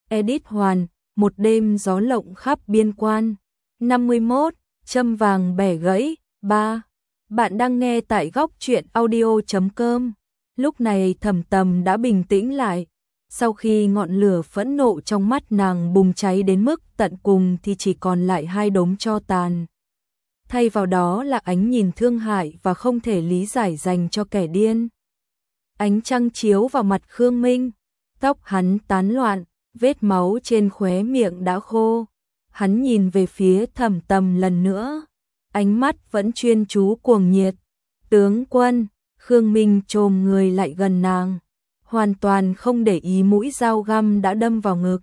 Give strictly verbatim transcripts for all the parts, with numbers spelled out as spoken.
Edit Hoàn, một đêm gió lộng khắp biên quan. năm mươi mốt, châm vàng bẻ gãy. ba. Bạn đang nghe tại góc truyện audio chấm com. Lúc này Thẩm Tầm đã bình tĩnh lại. Sau khi ngọn lửa phẫn nộ trong mắt nàng bùng cháy đến mức tận cùng thì chỉ còn lại hai đống tro tàn. Thay vào đó là ánh nhìn thương hại và không thể lý giải dành cho kẻ điên. Ánh trăng chiếu vào mặt Khương Minh, tóc hắn tán loạn, vết máu trên khóe miệng đã khô. Hắn nhìn về phía Thẩm Tầm lần nữa, ánh mắt vẫn chuyên chú cuồng nhiệt. Tướng quân, Khương Minh chồm người lại gần nàng, hoàn toàn không để ý mũi dao găm đã đâm vào ngực.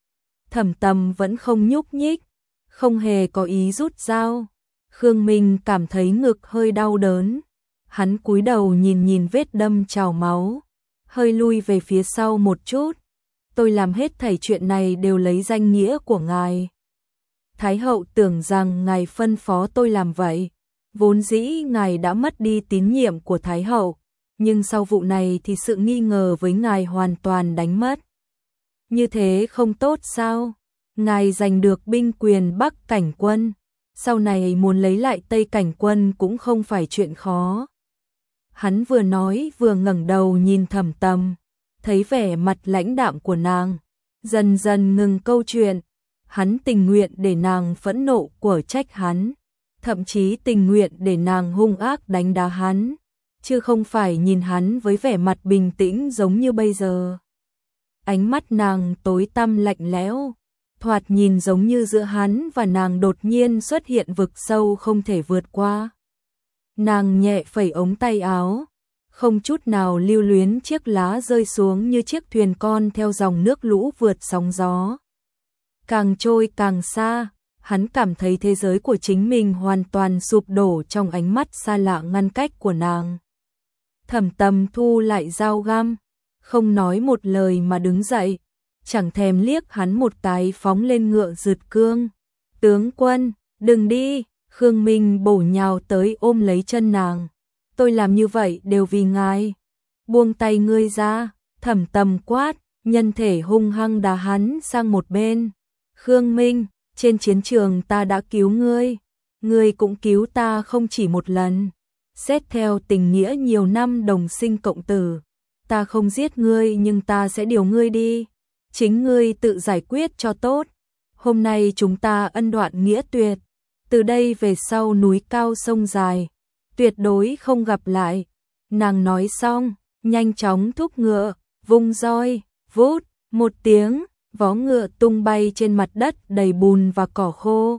Thẩm Tầm vẫn không nhúc nhích, không hề có ý rút dao. Khương Minh cảm thấy ngực hơi đau đớn. Hắn cúi đầu nhìn nhìn vết đâm trào máu, hơi lui về phía sau một chút. Tôi làm hết thảy chuyện này đều lấy danh nghĩa của ngài. Thái hậu tưởng rằng ngài phân phó tôi làm vậy. Vốn dĩ ngài đã mất đi tín nhiệm của Thái hậu, nhưng sau vụ này thì sự nghi ngờ với ngài hoàn toàn đánh mất. Như thế không tốt sao? Ngài giành được binh quyền Bắc Cảnh Quân, sau này muốn lấy lại Tây Cảnh Quân cũng không phải chuyện khó. Hắn vừa nói vừa ngẩng đầu nhìn Thẩm Tầm, thấy vẻ mặt lãnh đạm của nàng, dần dần ngừng câu chuyện. Hắn tình nguyện để nàng phẫn nộ quở trách hắn, thậm chí tình nguyện để nàng hung ác đánh đá hắn, chứ không phải nhìn hắn với vẻ mặt bình tĩnh giống như bây giờ. Ánh mắt nàng tối tăm lạnh lẽo, thoạt nhìn giống như giữa hắn và nàng đột nhiên xuất hiện vực sâu không thể vượt qua. Nàng nhẹ phẩy ống tay áo, không chút nào lưu luyến, chiếc lá rơi xuống như chiếc thuyền con theo dòng nước lũ vượt sóng gió. Càng trôi càng xa, hắn cảm thấy thế giới của chính mình hoàn toàn sụp đổ trong ánh mắt xa lạ ngăn cách của nàng. Thẩm Tầm thu lại dao găm, không nói một lời mà đứng dậy, chẳng thèm liếc hắn một cái phóng lên ngựa rượt cương. Tướng quân, đừng đi! Khương Minh bổ nhào tới ôm lấy chân nàng. Tôi làm như vậy đều vì ngài. Buông tay ngươi ra, Thẩm Tầm quát, nhân thể hung hăng đá hắn sang một bên. Khương Minh, trên chiến trường ta đã cứu ngươi, ngươi cũng cứu ta không chỉ một lần. Xét theo tình nghĩa nhiều năm đồng sinh cộng tử, ta không giết ngươi nhưng ta sẽ điều ngươi đi. Chính ngươi tự giải quyết cho tốt. Hôm nay chúng ta ân đoạn nghĩa tuyệt. Từ đây về sau núi cao sông dài, tuyệt đối không gặp lại. Nàng nói xong, nhanh chóng thúc ngựa, vung roi, vút, một tiếng, vó ngựa tung bay trên mặt đất đầy bùn và cỏ khô.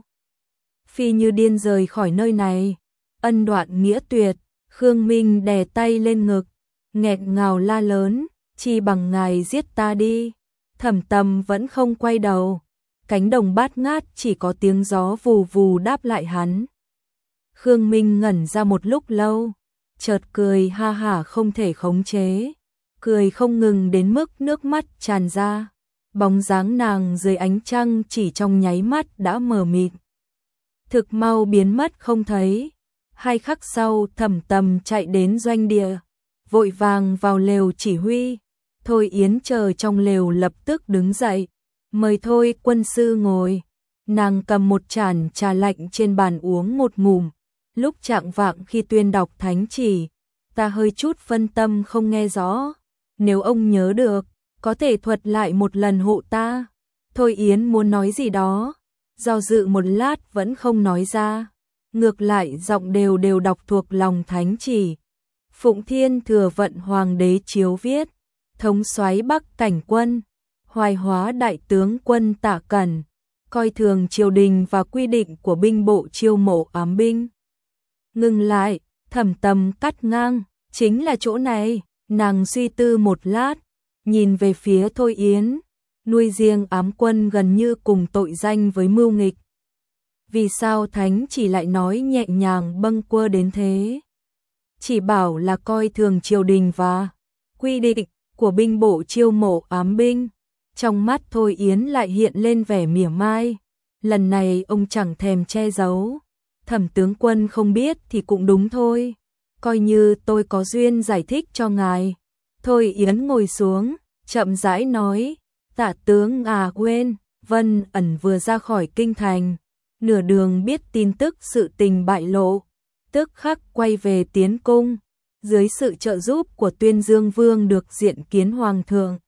Phi như điên rời khỏi nơi này. Ân đoạn nghĩa tuyệt, Khương Minh đè tay lên ngực, nghẹt ngào la lớn, chi bằng ngài giết ta đi. Thẩm Tầm vẫn không quay đầu. Cánh đồng bát ngát chỉ có tiếng gió vù vù đáp lại hắn. Khương Minh ngẩn ra một lúc lâu, chợt cười ha hả không thể khống chế, cười không ngừng đến mức nước mắt tràn ra. Bóng dáng nàng dưới ánh trăng chỉ trong nháy mắt đã mờ mịt, thực mau biến mất không thấy. Hai khắc sau, Thẩm Tầm chạy đến doanh địa, vội vàng vào lều chỉ huy. Thôi Yến chờ trong lều lập tức đứng dậy, mời Thôi quân sư ngồi. Nàng cầm một chản trà lạnh trên bàn uống một ngụm. Lúc chạng vạng khi tuyên đọc thánh chỉ, ta hơi chút phân tâm không nghe rõ. Nếu ông nhớ được, có thể thuật lại một lần hộ ta. Thôi Yến muốn nói gì đó, do dự một lát vẫn không nói ra. Ngược lại giọng đều đều đọc thuộc lòng thánh chỉ. Phụng Thiên thừa vận hoàng đế chiếu viết, thống soái Bắc Cảnh Quân, hoài hóa đại tướng quân Tạ Cẩn, coi thường triều đình và quy định của binh bộ chiêu mộ ám binh. Ngừng lại, Thẩm Tầm cắt ngang, chính là chỗ này. Nàng suy tư một lát, nhìn về phía Thôi Yến, nuôi riêng ám quân gần như cùng tội danh với mưu nghịch. Vì sao thánh chỉ lại nói nhẹ nhàng bâng quơ đến thế? Chỉ bảo là coi thường triều đình và quy định của binh bộ chiêu mộ ám binh. Trong mắt Thôi Yến lại hiện lên vẻ mỉa mai. Lần này ông chẳng thèm che giấu. Thẩm tướng quân không biết thì cũng đúng thôi. Coi như tôi có duyên giải thích cho ngài. Thôi Yến ngồi xuống, chậm rãi nói. Tạ tướng à quên, Vân Ẩn vừa ra khỏi kinh thành, nửa đường biết tin tức sự tình bại lộ, tức khắc quay về tiến cung, dưới sự trợ giúp của Tuyên Dương Vương được diện kiến hoàng thượng.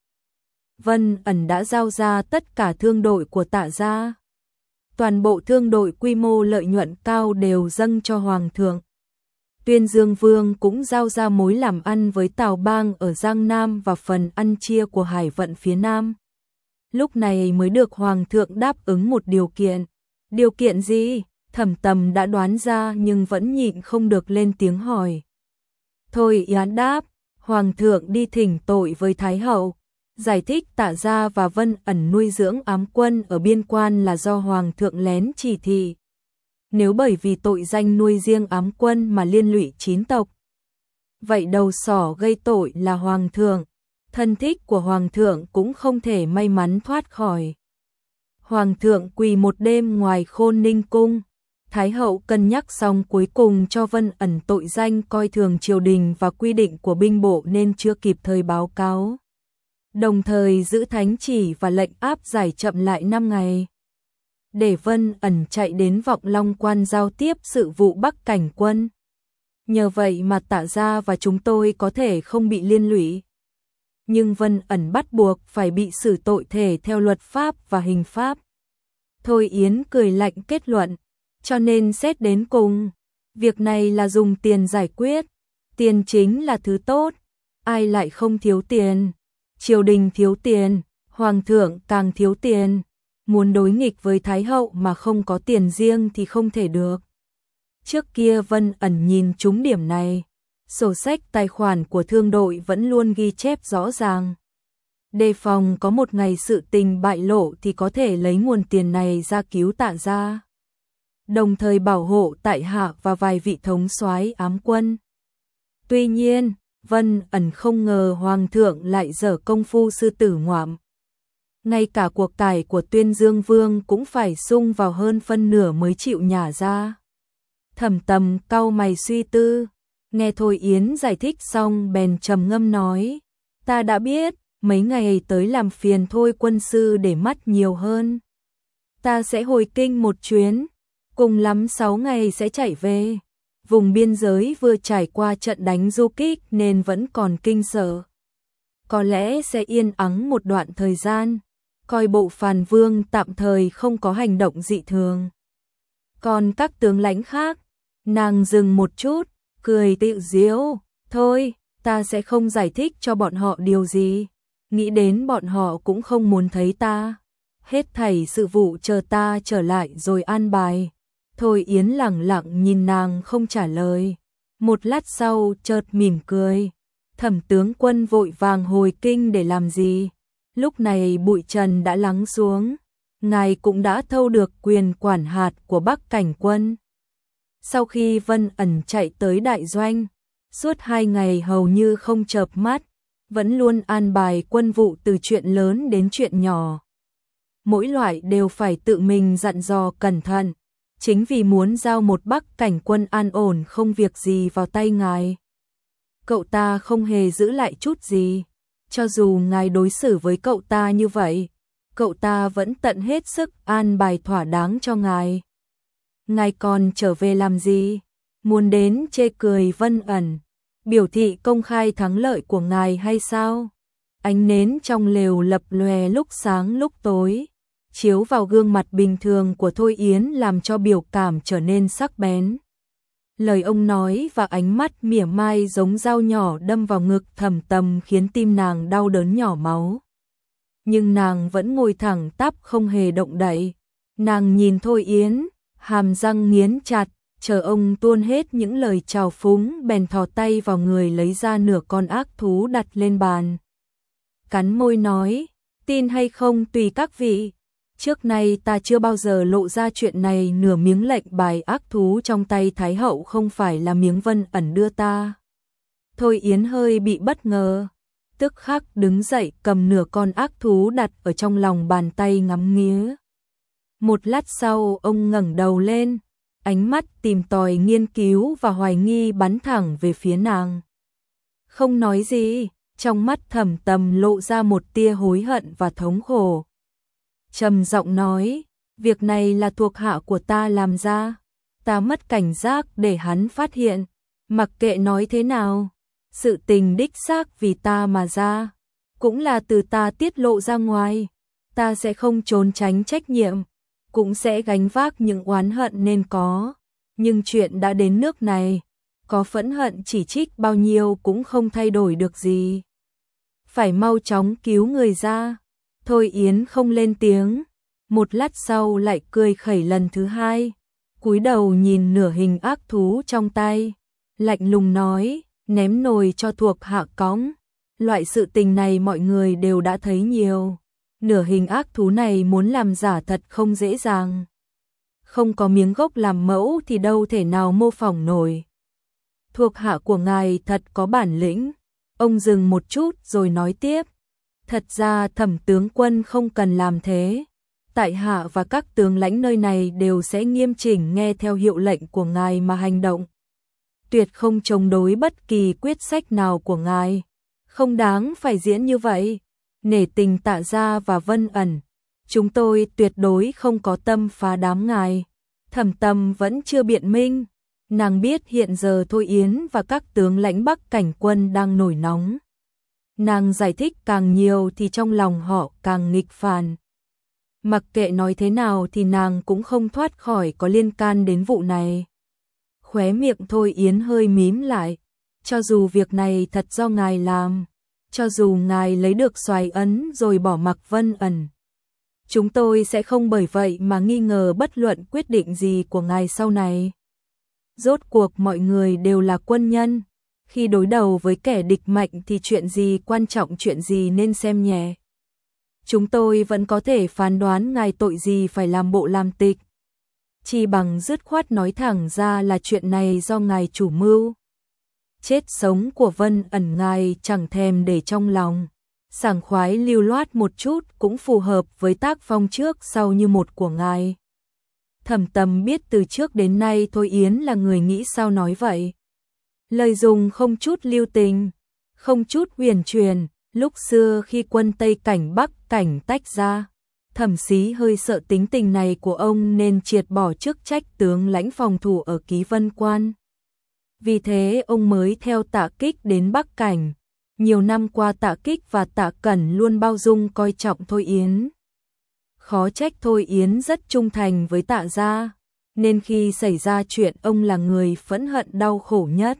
Vân Ẩn đã giao ra tất cả thương đội của Tạ gia. Toàn bộ thương đội quy mô lợi nhuận cao đều dâng cho hoàng thượng. Tuyên Dương Vương cũng giao ra mối làm ăn với Tào Bang ở Giang Nam và phần ăn chia của Hải vận phía Nam. Lúc này mới được hoàng thượng đáp ứng một điều kiện. Điều kiện gì? Thẩm Tầm đã đoán ra nhưng vẫn nhịn không được lên tiếng hỏi. Thôi Yán đáp, hoàng thượng đi thỉnh tội với Thái hậu, giải thích Tạ gia và Vân Ẩn nuôi dưỡng ám quân ở biên quan là do hoàng thượng lén chỉ thị. Nếu bởi vì tội danh nuôi riêng ám quân mà liên lụy chín tộc, vậy đầu sỏ gây tội là hoàng thượng, thân thích của hoàng thượng cũng không thể may mắn thoát khỏi. Hoàng thượng quỳ một đêm ngoài Khôn Ninh cung, Thái hậu cân nhắc xong cuối cùng cho Vân Ẩn tội danh coi thường triều đình và quy định của binh bộ nên chưa kịp thời báo cáo. Đồng thời giữ thánh chỉ và lệnh áp giải chậm lại năm ngày. Để Vân Ẩn chạy đến Vọng Long Quan giao tiếp sự vụ Bắc Cảnh quân. Nhờ vậy mà Tạ gia và chúng tôi có thể không bị liên lụy. Nhưng Vân Ẩn bắt buộc phải bị xử tội thể theo luật pháp và hình pháp. Thôi Yến cười lạnh kết luận, cho nên xét đến cùng, việc này là dùng tiền giải quyết. Tiền chính là thứ tốt, ai lại không thiếu tiền. Triều đình thiếu tiền, hoàng thượng càng thiếu tiền. Muốn đối nghịch với Thái hậu mà không có tiền riêng thì không thể được. Trước kia Vân Ẩn nhìn trúng điểm này, sổ sách tài khoản của thương đội vẫn luôn ghi chép rõ ràng. Đề phòng có một ngày sự tình bại lộ thì có thể lấy nguồn tiền này ra cứu Tạ gia, đồng thời bảo hộ tại hạ và vài vị thống soái ám quân. Tuy nhiên, Vân Ẩn không ngờ hoàng thượng lại dở công phu sư tử ngoạm. Ngay cả cuộc cải của Tuyên Dương Vương cũng phải sung vào hơn phân nửa mới chịu nhả ra. Thẩm Tầm cau mày suy tư, nghe Thôi Yến giải thích xong bèn trầm ngâm nói, ta đã biết, mấy ngày tới làm phiền Thôi quân sư để mắt nhiều hơn. Ta sẽ hồi kinh một chuyến, cùng lắm sáu ngày sẽ chạy về. Vùng biên giới vừa trải qua trận đánh du kích nên vẫn còn kinh sợ. Có lẽ sẽ yên ắng một đoạn thời gian, coi bộ Phàn Vương tạm thời không có hành động dị thường. Còn các tướng lãnh khác, nàng dừng một chút, cười tự giễu, thôi, ta sẽ không giải thích cho bọn họ điều gì. Nghĩ đến bọn họ cũng không muốn thấy ta. Hết thảy sự vụ chờ ta trở lại rồi an bài. Thôi Yến lẳng lặng nhìn nàng không trả lời. Một lát sau chợt mỉm cười. Thẩm tướng quân vội vàng hồi kinh để làm gì? Lúc này bụi trần đã lắng xuống. Ngài cũng đã thâu được quyền quản hạt của Bắc Cảnh quân. Sau khi Vân Ẩn chạy tới đại doanh, suốt hai ngày hầu như không chợp mắt, vẫn luôn an bài quân vụ từ chuyện lớn đến chuyện nhỏ. Mỗi loại đều phải tự mình dặn dò cẩn thận. Chính vì muốn giao một Bắc Cảnh quân an ổn không việc gì vào tay ngài. Cậu ta không hề giữ lại chút gì. Cho dù ngài đối xử với cậu ta như vậy, cậu ta vẫn tận hết sức an bài thỏa đáng cho ngài. Ngài còn trở về làm gì? Muốn đến chê cười Vân Ẩn, biểu thị công khai thắng lợi của ngài hay sao? Ánh nến trong lều lập lòe lúc sáng lúc tối, chiếu vào gương mặt bình thường của Thôi Yến làm cho biểu cảm trở nên sắc bén. Lời ông nói và ánh mắt mỉa mai giống dao nhỏ đâm vào ngực Thẩm Tầm khiến tim nàng đau đớn nhỏ máu. Nhưng nàng vẫn ngồi thẳng tắp không hề động đậy. Nàng nhìn Thôi Yến, hàm răng nghiến chặt, chờ ông tuôn hết những lời trào phúng bèn thò tay vào người lấy ra nửa con ác thú đặt lên bàn. Cắn môi nói, tin hay không tùy các vị. Trước nay ta chưa bao giờ lộ ra chuyện này, nửa miếng lệnh bài ác thú trong tay Thái hậu không phải là miếng Vân Ẩn đưa ta. Thôi Yến hơi bị bất ngờ, tức khắc đứng dậy cầm nửa con ác thú đặt ở trong lòng bàn tay ngắm nghía. Một lát sau ông ngẩng đầu lên, ánh mắt tìm tòi nghiên cứu và hoài nghi bắn thẳng về phía nàng. Không nói gì, Trong mắt Thẩm Tầm lộ ra một tia hối hận và thống khổ. Trầm giọng nói, việc này là thuộc hạ của ta làm ra, ta mất cảnh giác để hắn phát hiện, mặc kệ nói thế nào, sự tình đích xác vì ta mà ra, cũng là từ ta tiết lộ ra ngoài, ta sẽ không trốn tránh trách nhiệm, cũng sẽ gánh vác những oán hận nên có, nhưng chuyện đã đến nước này, có phẫn hận chỉ trích bao nhiêu cũng không thay đổi được gì. Phải mau chóng cứu người ra. Thôi Yến không lên tiếng, một lát sau lại cười khẩy lần thứ hai, cúi đầu nhìn nửa hình ác thú trong tay, lạnh lùng nói, ném nồi cho thuộc hạ cõng. Loại sự tình này mọi người đều đã thấy nhiều, nửa hình ác thú này muốn làm giả thật không dễ dàng. Không có miếng gốc làm mẫu thì đâu thể nào mô phỏng nổi. Thuộc hạ của ngài thật có bản lĩnh. Ông dừng một chút rồi nói tiếp. Thật ra Thẩm tướng quân không cần làm thế. Tại hạ và các tướng lãnh nơi này đều sẽ nghiêm chỉnh nghe theo hiệu lệnh của ngài mà hành động. Tuyệt không chống đối bất kỳ quyết sách nào của ngài. Không đáng phải diễn như vậy. Nể tình Tạ Gia và Vân Ẩn, chúng tôi tuyệt đối không có tâm phá đám ngài. Thẩm Tầm vẫn chưa biện minh. Nàng biết hiện giờ Thôi Yến và các tướng lãnh Bắc Cảnh quân đang nổi nóng. Nàng giải thích càng nhiều thì trong lòng họ càng nghịch phản. Mặc kệ nói thế nào thì nàng cũng không thoát khỏi có liên can đến vụ này. Khóe miệng Thôi Yến hơi mím lại. Cho dù việc này thật do ngài làm, cho dù ngài lấy được xoài ấn rồi bỏ mặc Vân Ẩn, chúng tôi sẽ không bởi vậy mà nghi ngờ bất luận quyết định gì của ngài sau này. Rốt cuộc mọi người đều là quân nhân, khi đối đầu với kẻ địch mạnh thì chuyện gì quan trọng chuyện gì nên xem nhẹ. Chúng tôi vẫn có thể phán đoán ngài tội gì phải làm bộ làm tịch. Chỉ bằng dứt khoát nói thẳng ra là chuyện này do ngài chủ mưu. Chết sống của Vân Ẩn ngài chẳng thèm để trong lòng. Sảng khoái lưu loát một chút cũng phù hợp với tác phong trước sau như một của ngài. Thẩm Tầm biết từ trước đến nay Thôi Yến là người nghĩ sao nói vậy. Lời dùng không chút lưu tình, không chút huyền truyền. Lúc xưa khi quân Tây Cảnh Bắc Cảnh tách ra, Thẩm Xí hơi sợ tính tình này của ông nên triệt bỏ chức trách tướng lãnh phòng thủ ở Ký Vân Quan. Vì thế ông mới theo Tạ Kích đến Bắc Cảnh. Nhiều năm qua Tạ Kích và Tạ Cẩn luôn bao dung coi trọng Thôi Yến. Khó trách Thôi Yến rất trung thành với Tạ gia, nên khi xảy ra chuyện ông là người phẫn hận đau khổ nhất.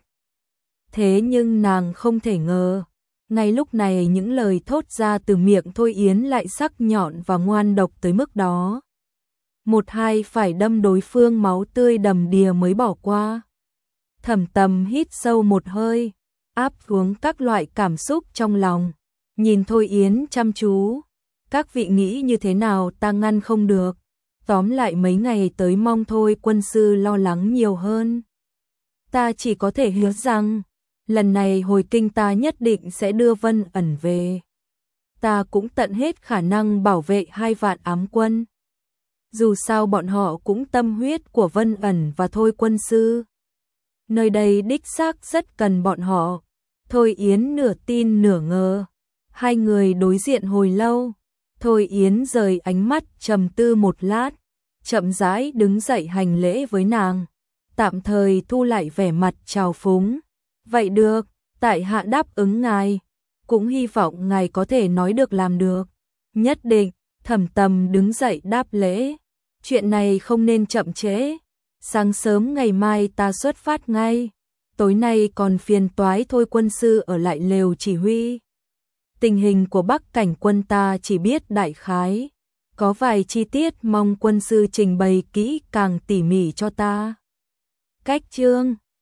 Thế nhưng nàng không thể ngờ, ngay lúc này những lời thốt ra từ miệng Thôi Yến lại sắc nhọn và ngoan độc tới mức đó. Một hai phải đâm đối phương máu tươi đầm đìa mới bỏ qua. Thẩm Tầm hít sâu một hơi, áp xuống các loại cảm xúc trong lòng, nhìn Thôi Yến chăm chú. Các vị nghĩ như thế nào ta ngăn không được. Tóm lại mấy ngày tới mong Thôi quân sư lo lắng nhiều hơn. Ta chỉ có thể hứa rằng, lần này hồi kinh ta nhất định sẽ đưa Vân Ẩn về. Ta cũng tận hết khả năng bảo vệ hai vạn ám quân. Dù sao bọn họ cũng tâm huyết của Vân Ẩn và Thôi quân sư. Nơi đây đích xác rất cần bọn họ. Thôi Yến nửa tin nửa ngờ. Hai người đối diện hồi lâu. Thôi Yến rời ánh mắt trầm tư một lát, chậm rãi đứng dậy hành lễ với nàng, tạm thời thu lại vẻ mặt trào phúng. Vậy được, tại hạ đáp ứng ngài, cũng hy vọng ngài có thể nói được làm được. Nhất định. Thẩm Tầm đứng dậy đáp lễ. Chuyện này không nên chậm trễ. Sáng sớm ngày mai ta xuất phát ngay. Tối nay còn phiền toái Thôi quân sư ở lại lều chỉ huy. Tình hình của Bắc Cảnh quân ta chỉ biết đại khái. Có vài chi tiết mong quân sư trình bày kỹ càng tỉ mỉ cho ta. Cách chương